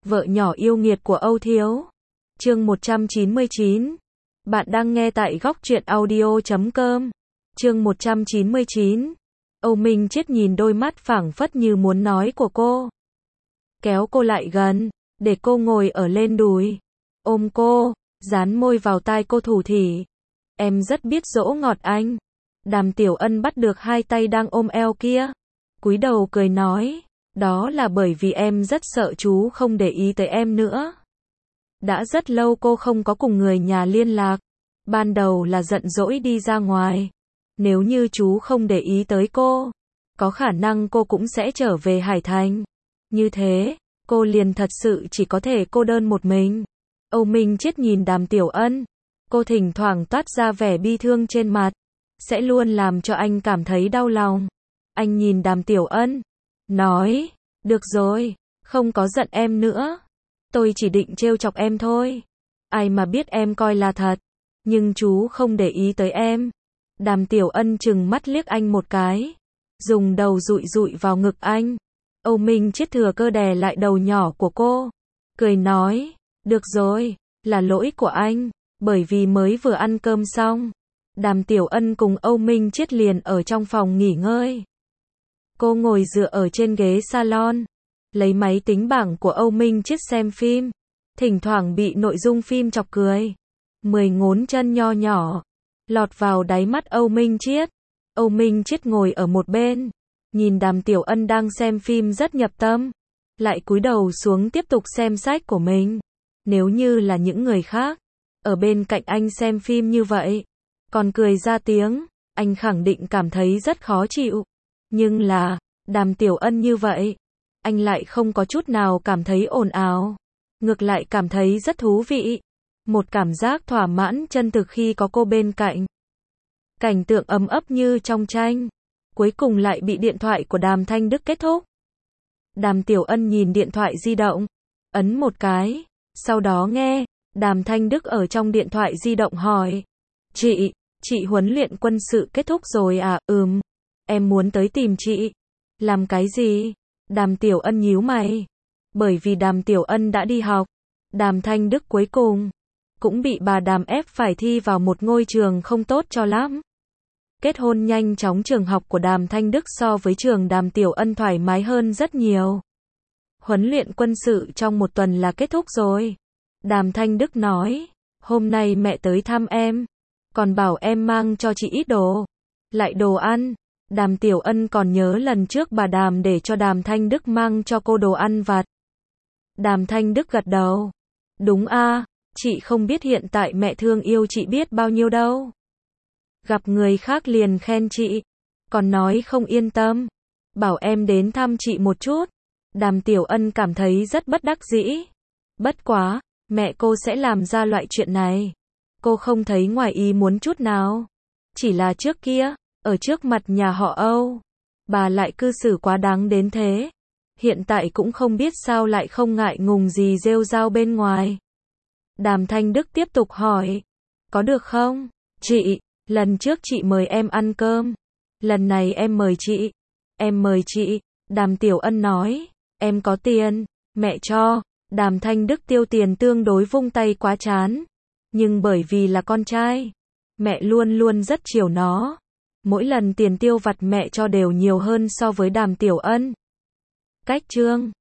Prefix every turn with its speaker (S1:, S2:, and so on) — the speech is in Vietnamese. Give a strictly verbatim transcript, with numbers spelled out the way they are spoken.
S1: Vợ nhỏ yêu nghiệt của Âu Thiếu. Chương một trăm chín mươi chín. Bạn đang nghe tại góc truyện audio chấm com. Chương một trăm chín mươi chín. Âu Minh Chiết nhìn đôi mắt phảng phất như muốn nói của cô. Kéo cô lại gần, để cô ngồi ở lên đùi. Ôm cô, dán môi vào tai cô thủ thỉ. Em rất biết dỗ ngọt anh. Đàm Tiểu Ân bắt được hai tay đang ôm eo kia. Cúi đầu cười nói. Đó là bởi vì em rất sợ chú không để ý tới em nữa. Đã rất lâu cô không có cùng người nhà liên lạc. Ban đầu là giận dỗi đi ra ngoài. Nếu như chú không để ý tới cô, có khả năng cô cũng sẽ trở về Hải Thành. Như thế, cô liền thật sự chỉ có thể cô đơn một mình. Âu Minh Chiết nhìn Đàm Tiểu Ân. Cô thỉnh thoảng toát ra vẻ bi thương trên mặt. Sẽ luôn làm cho anh cảm thấy đau lòng. Anh nhìn Đàm Tiểu Ân. Nói, được rồi, không có giận em nữa. Tôi chỉ định trêu chọc em thôi. Ai mà biết em coi là thật. Nhưng chú không để ý tới em. Đàm Tiểu Ân chừng mắt liếc anh một cái. Dùng đầu dụi dụi vào ngực anh. Âu Minh Chiết thừa cơ đè lại đầu nhỏ của cô. Cười nói, được rồi, là lỗi của anh. Bởi vì mới vừa ăn cơm xong. Đàm Tiểu Ân cùng Âu Minh Chiết liền ở trong phòng nghỉ ngơi. Cô ngồi dựa ở trên ghế salon. Lấy máy tính bảng của Âu Minh Chiết xem phim. Thỉnh thoảng bị nội dung phim chọc cười. Mười ngón chân nho nhỏ. Lọt vào đáy mắt Âu Minh Chiết. Âu Minh Chiết ngồi ở một bên. Nhìn Đàm Tiểu Ân đang xem phim rất nhập tâm. Lại cúi đầu xuống tiếp tục xem sách của mình. Nếu như là những người khác. Ở bên cạnh anh xem phim như vậy. Còn cười ra tiếng. Anh khẳng định cảm thấy rất khó chịu. Nhưng là, Đàm Tiểu Ân như vậy. Anh lại không có chút nào cảm thấy ồn ào. Ngược lại cảm thấy rất thú vị. Một cảm giác thỏa mãn chân thực khi có cô bên cạnh. Cảnh tượng ấm ấp như trong tranh. Cuối cùng lại bị điện thoại của Đàm Thanh Đức kết thúc. Đàm Tiểu Ân nhìn điện thoại di động. Ấn một cái. Sau đó nghe, Đàm Thanh Đức ở trong điện thoại di động hỏi. Chị, chị huấn luyện quân sự kết thúc rồi à? Ừm. Em muốn tới tìm chị. Làm cái gì? Đàm Tiểu Ân nhíu mày. Bởi vì Đàm Tiểu Ân đã đi học. Đàm Thanh Đức cuối cùng cũng bị bà Đàm ép phải thi vào một ngôi trường không tốt cho lắm. Kết hôn nhanh chóng, trường học của Đàm Thanh Đức so với trường Đàm Tiểu Ân thoải mái hơn rất nhiều. Huấn luyện quân sự trong một tuần là kết thúc rồi. Đàm Thanh Đức nói, hôm nay mẹ tới thăm em. Còn bảo em mang cho chị ít đồ. Lại đồ ăn. Đàm Tiểu Ân còn nhớ lần trước bà Đàm để cho Đàm Thanh Đức mang cho cô đồ ăn vặt. Đàm Thanh Đức gật đầu. Đúng a, chị không biết hiện tại mẹ thương yêu chị biết bao nhiêu đâu. Gặp người khác liền khen chị. Còn nói không yên tâm. Bảo em đến thăm chị một chút. Đàm Tiểu Ân cảm thấy rất bất đắc dĩ. Bất quá, mẹ cô sẽ làm ra loại chuyện này. Cô không thấy ngoài ý muốn chút nào. Chỉ là trước kia, ở trước mặt nhà họ Âu, bà lại cư xử quá đáng đến thế. Hiện tại cũng không biết sao lại không ngại ngùng gì rêu rao bên ngoài. Đàm Thanh Đức tiếp tục hỏi. Có được không? Chị, lần trước chị mời em ăn cơm. Lần này em mời chị. Em mời chị. Đàm Tiểu Ân nói. Em có tiền, mẹ cho. Đàm Thanh Đức tiêu tiền tương đối vung tay quá chán. Nhưng bởi vì là con trai, mẹ luôn luôn rất chiều nó. Mỗi lần tiền tiêu vặt mẹ cho đều nhiều hơn so với Đàm Tiểu Ân. Cách chương